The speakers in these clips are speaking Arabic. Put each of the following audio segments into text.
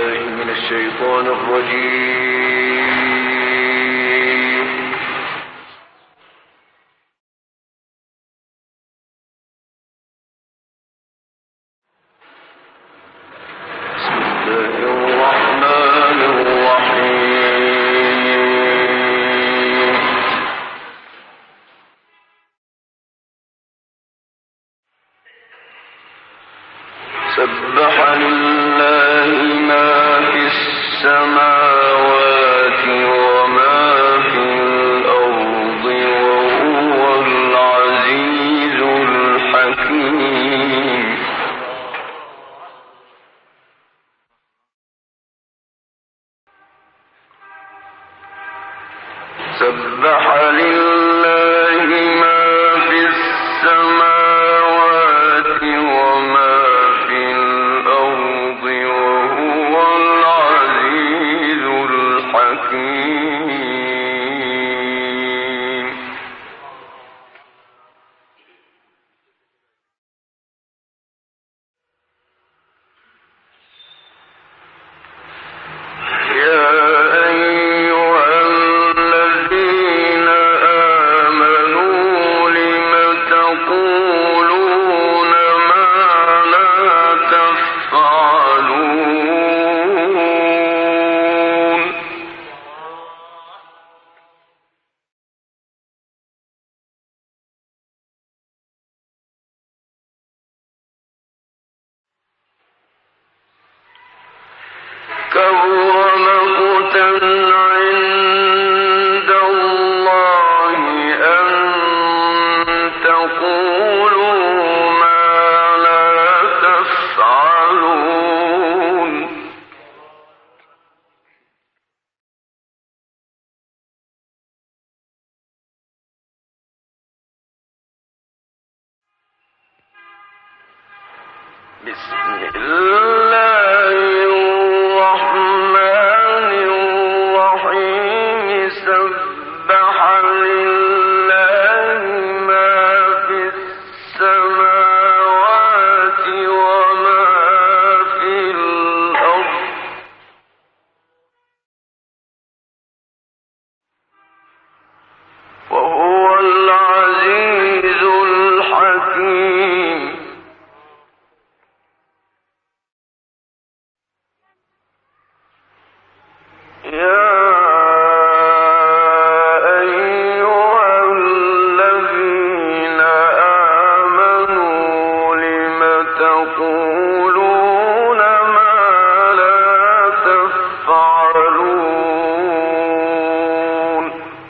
الشيطان الرجيم. بسم الله الرحمن الرحيم. سبح لله ما في السماوات وما في الأرض وهو العزيز الحكيم. سبح لله ما في السماوات وما في الأرض وهو العزيز الحكيم. يا أيها الذين آمنوا لم تقولون ما لا تفعلون. كبر مقتا عند الله أن تقولوا ما لا تفعلون. بسم الله الرحمن الرحيم. سبح لله ما في السماوات وما في الأرض وهو العزيز الحكيم. يا أيها الذين آمنوا لم تقولون ما لا تفعلون.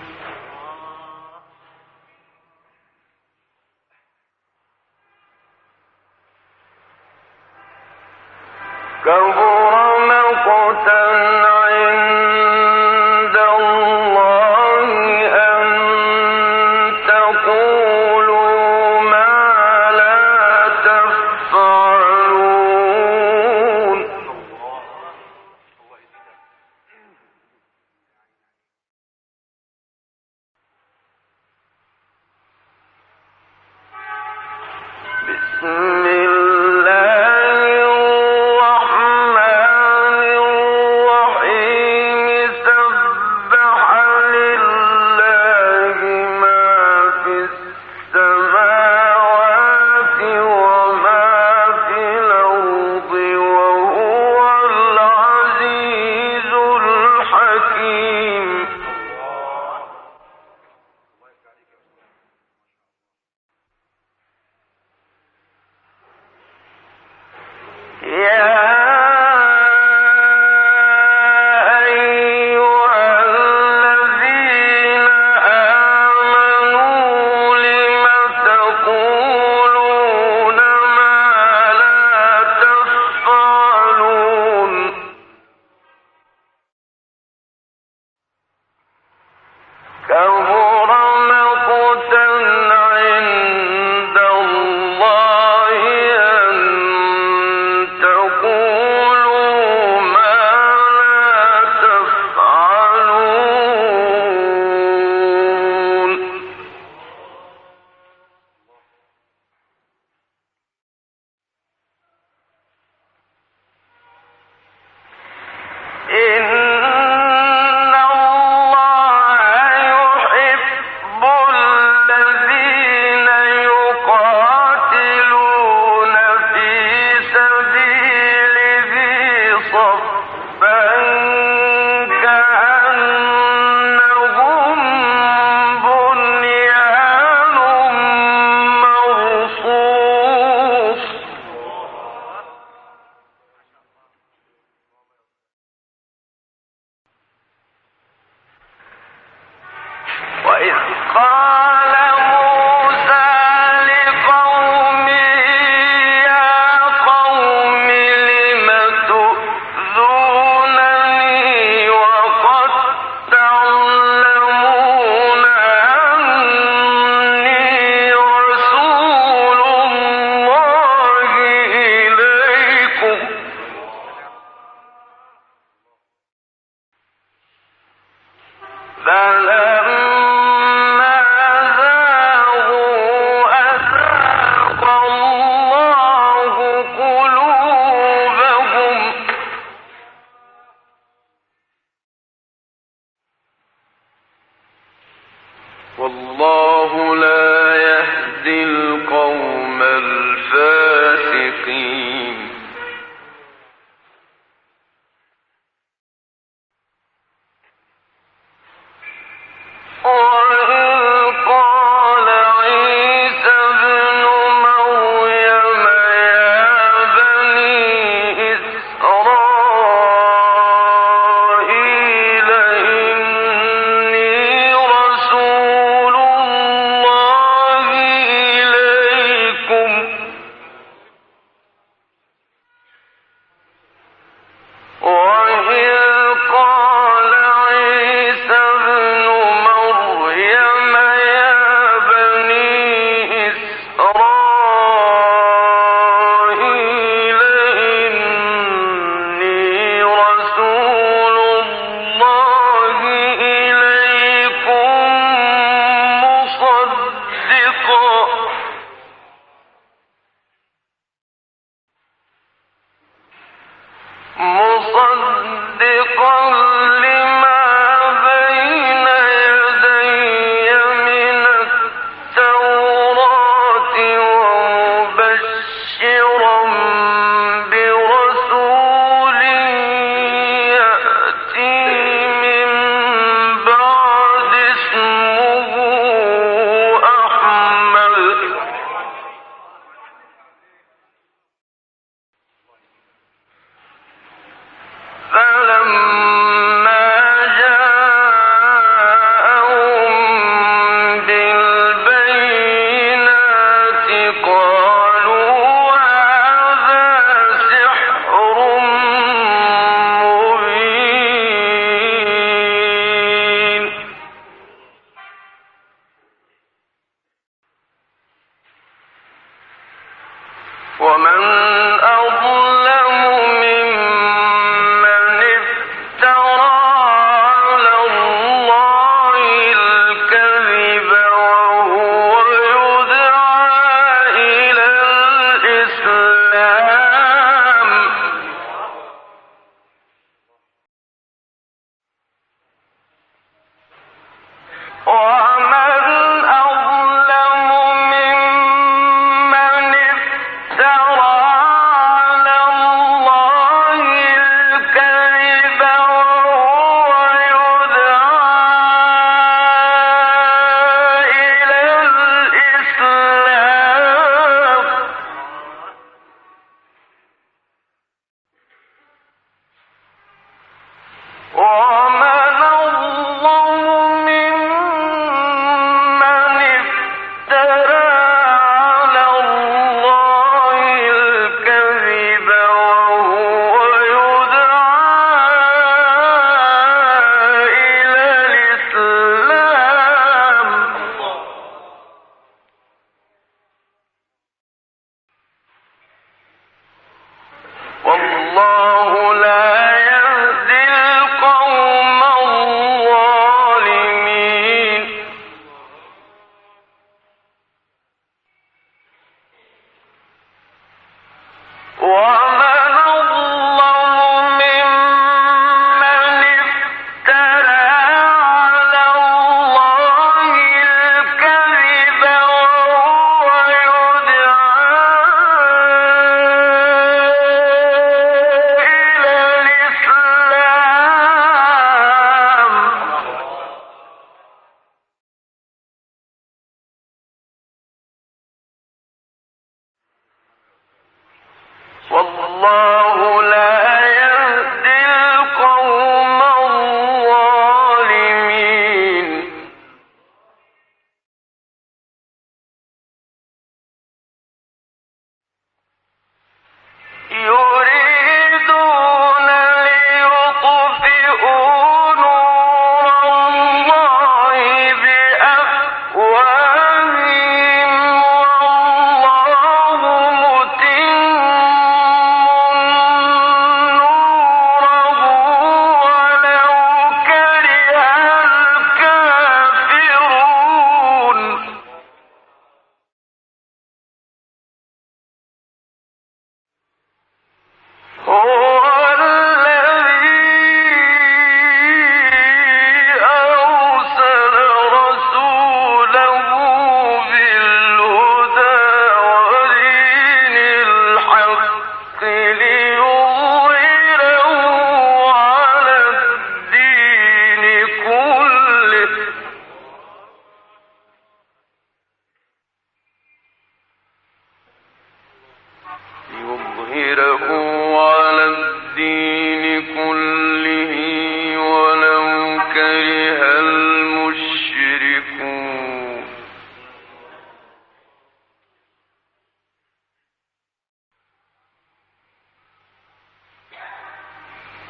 كبر مقتا عند الله أن تقولوا ما لا تفعلون. بسم الله الرحمن الرحيم. سبح لله ما في السماوات وما في الأرض وهو العزيز الحكيم. يا أيها الذين آمنوا لم تقولون ما لا تفعلون. كبر مقتا عند الله أن تقولوا صفا كأنهم بنيان مرصوص وإذ قال موسى لقومه يا قوم لم تؤذونني وقد تعلمون أني رسول الله إليكم فلما زاغوا أزاغ الله قلوبهم والله لا يهدي القوم الفاسقين وإذ قال عيسى ابن مريم يا بني إسرائيل إني رسول الله إليكم وإذ قال عيسى ابن مريم يا بني إسرائيل إني رسول الله إليكم مصدقا لما بين يدي من التوراة ومبشرا برسول يأتي من بعد اسمه أحمد فلما جاءهم بالبينات قالوا هذا سحر مبين ومن أظلم ممن افترى على الله الكذب وهو يدعى إلى الإسلام ومن أظلم ممن افترى على الله الكذب وهو يدعى إلى الإسلام ومن أظلم ممن افترى على الله الكذب وهو يدعى إلى الإسلام والله لا يهدي القوم الظالمين ومن أظلم ممن افترى على الله الكذب وهو يدعى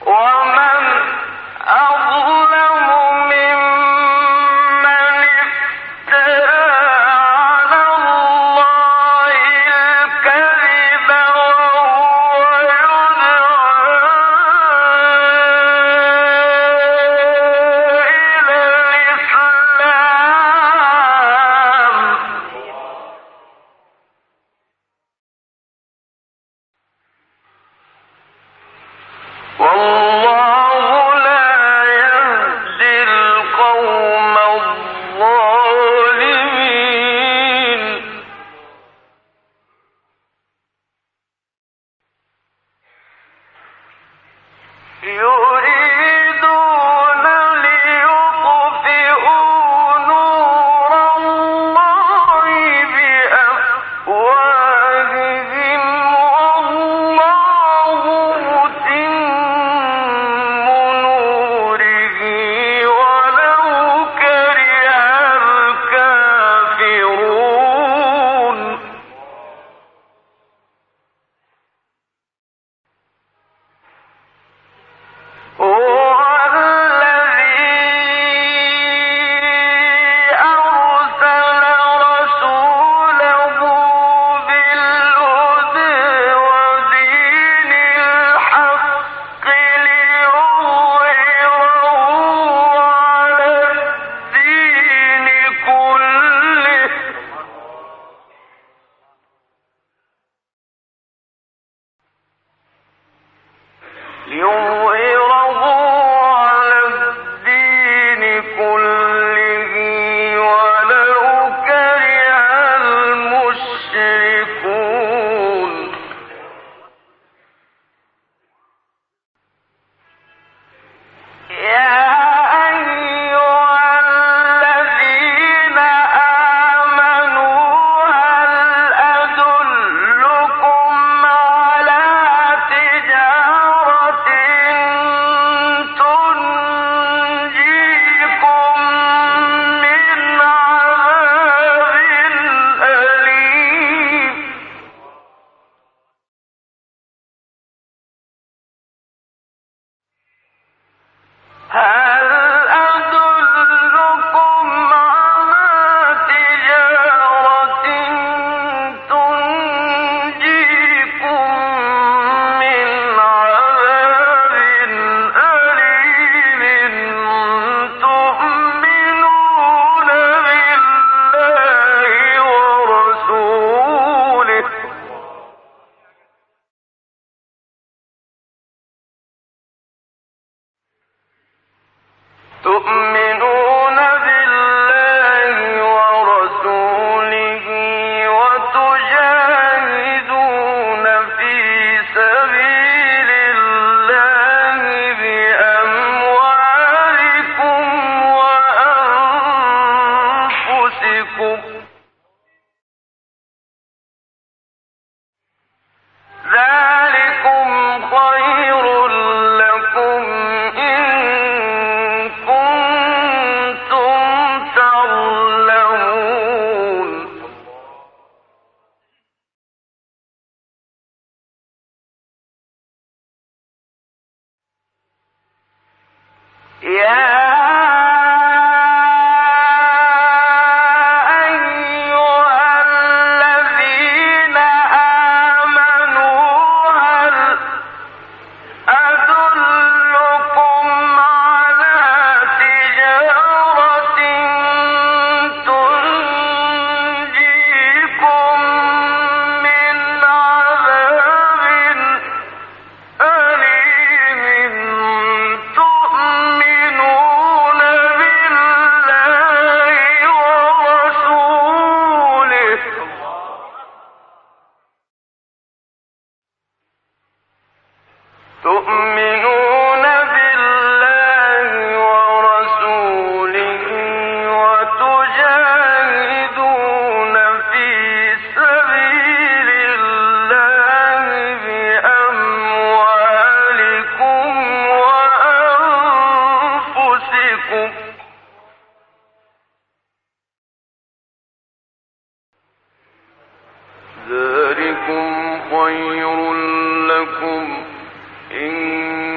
ذلكم خير لكم إن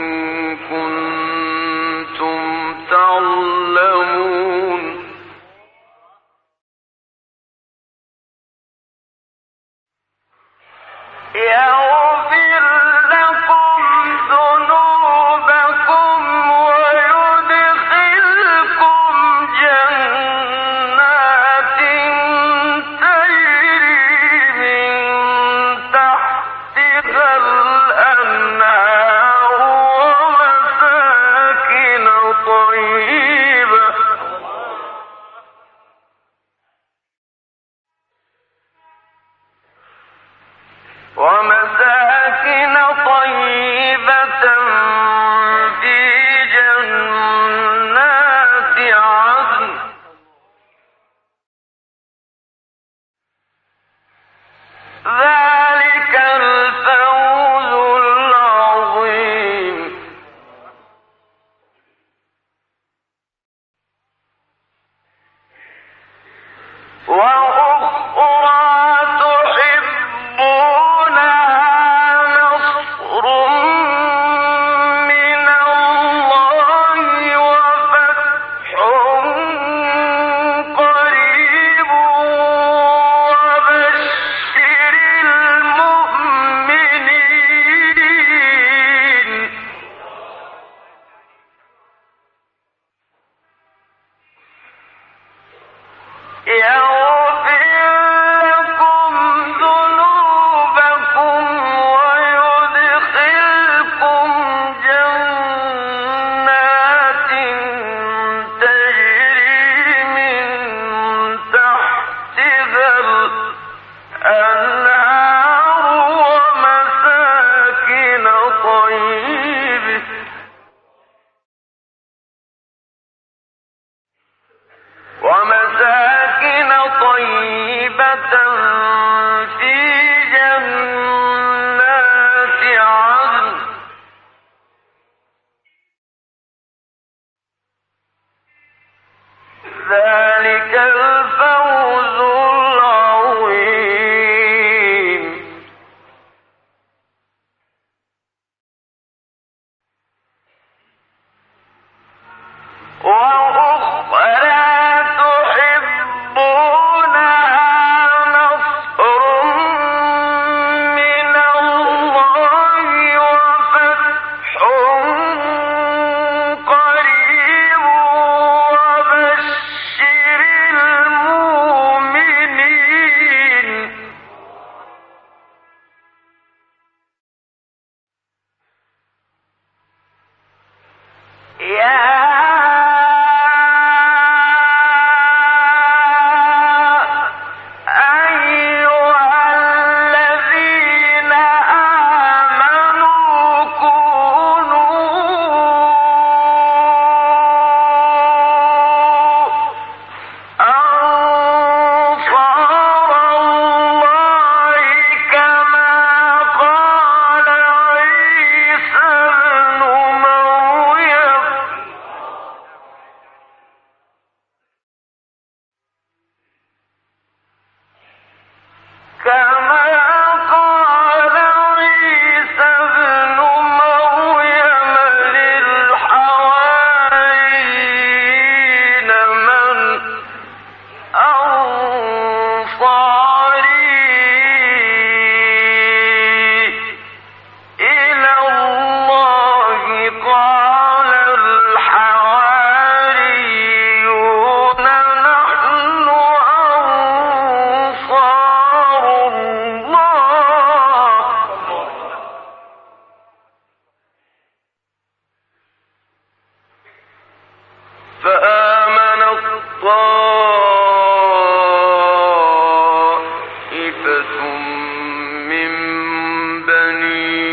طائفة من بني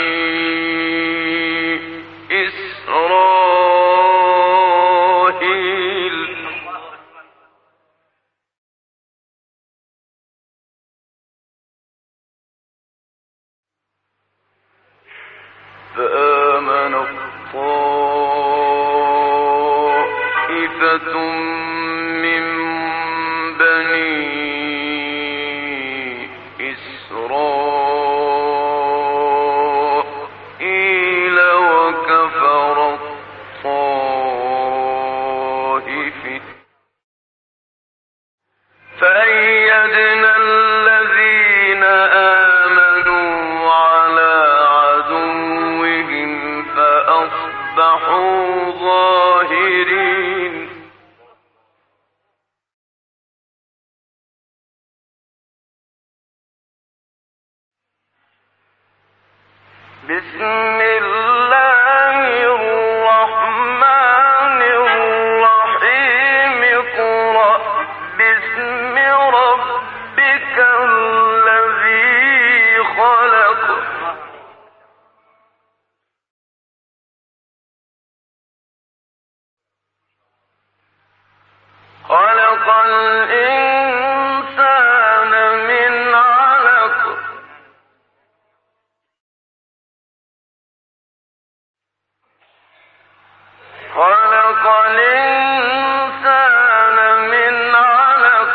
إسرائيل فآمنت طائفة من بني إسرائيل وكفرت طائفة فأيدنا الذين آمنوا على عدوهم فأصبحوا ظاهرين بسم الله الرحمن الرحيم اقرأ باسم ربك الذي خلق خلق الإنسان من علق خلق الإنسان من علق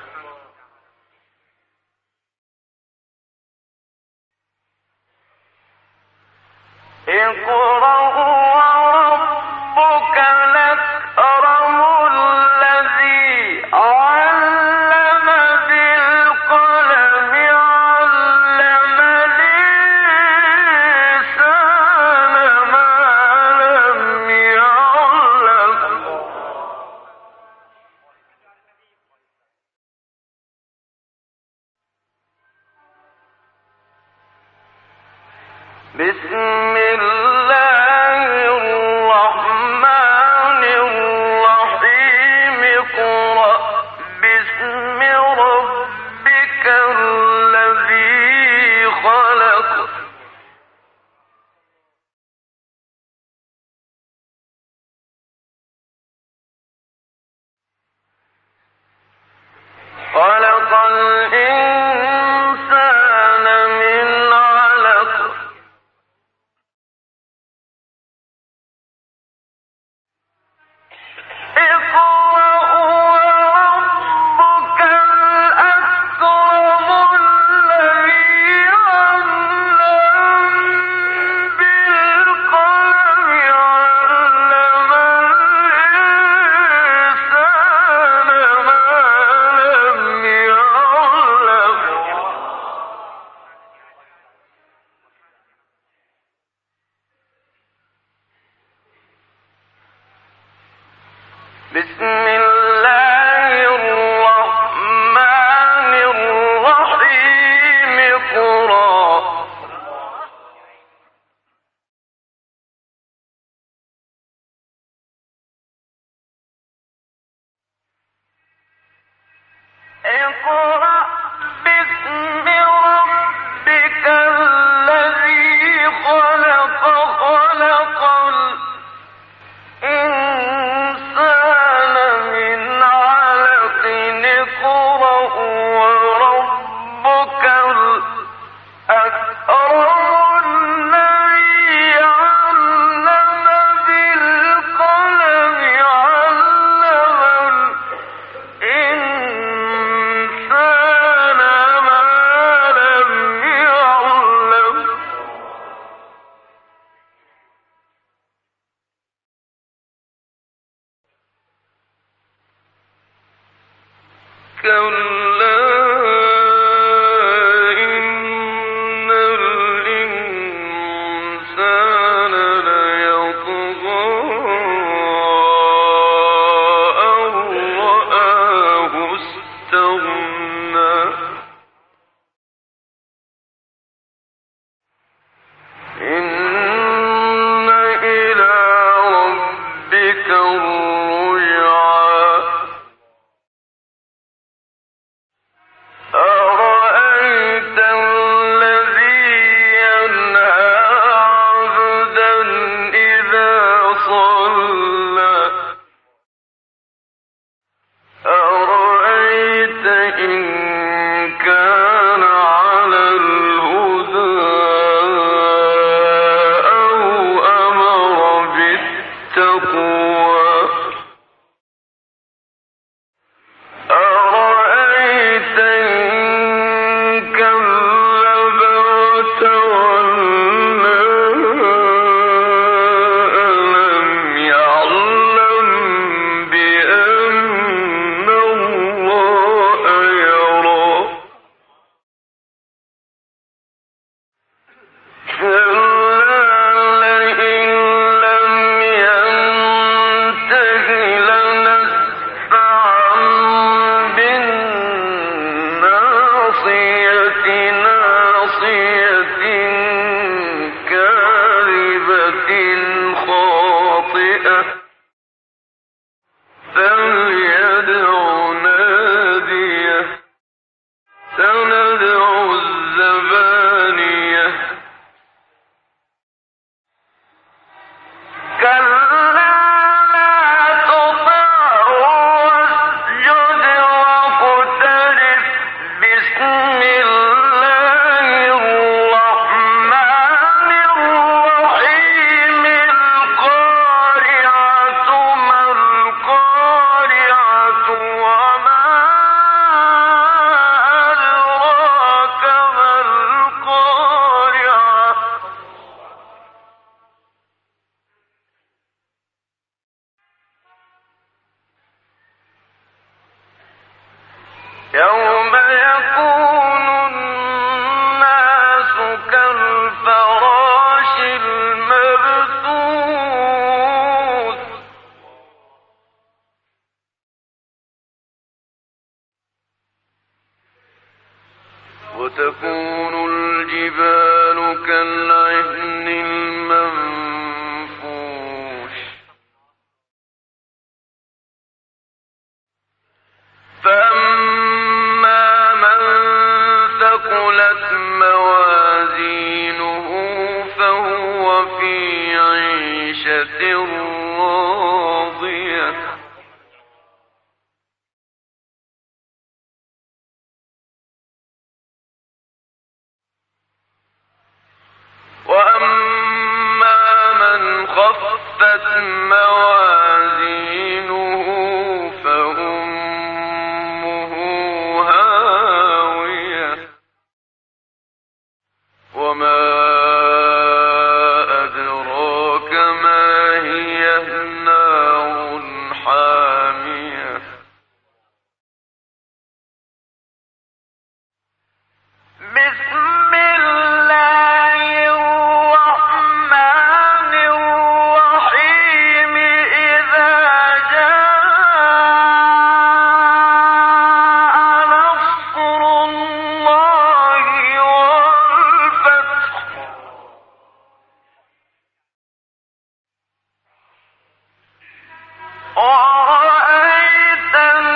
اقرأ وربك الأكرم الذي علم بالقلم علم الإنسان ما لم يعلم بسم الله الرحمن الرحيم اقرأ باسم ربك الذي خلق خلق الإنسان من علق اقرأ وربك الأكرم الذي علم بالقلم علم الإنسان ما لم يعلم بسم الله الرحمن الرحيم اقرأ باسم ربك الذي خلق خلق الإنسان من علق اقرأ وربك الأكرم الذي علم بالقلم علم الإنسان ما لم يعلم كلا إن الإنسان ليطغى أن رآه استغنى إن إلى ربك الرجعى تقوى أرأيت إن كذب وتولى ألم يعلم بأن الله يرى فليدع ناديه سندع الزبانية كلا لا تطعه واسجد واقترب بسم الله الرحمن الرحيم القارعة ما القارعة وما أدراك ما القارعة يوم يكون الناس كالفراش المبثوث وتكون الجبال كالعهن المنفوش فأما من ثقلت موازينه فهو في عيشة راضية وأما من خفت موازينه فأمه هاوية وما أدراك ما هي نار حامية بسم الله الرحمن الرحيم إذا جاء نصر الله والفتح ورأيت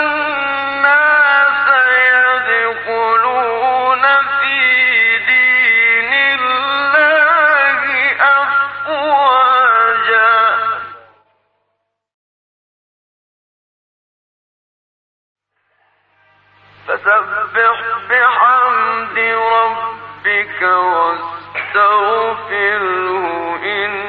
الناس يدخلون في دين الله أفواجا فسبح بحمد ربك واستغفره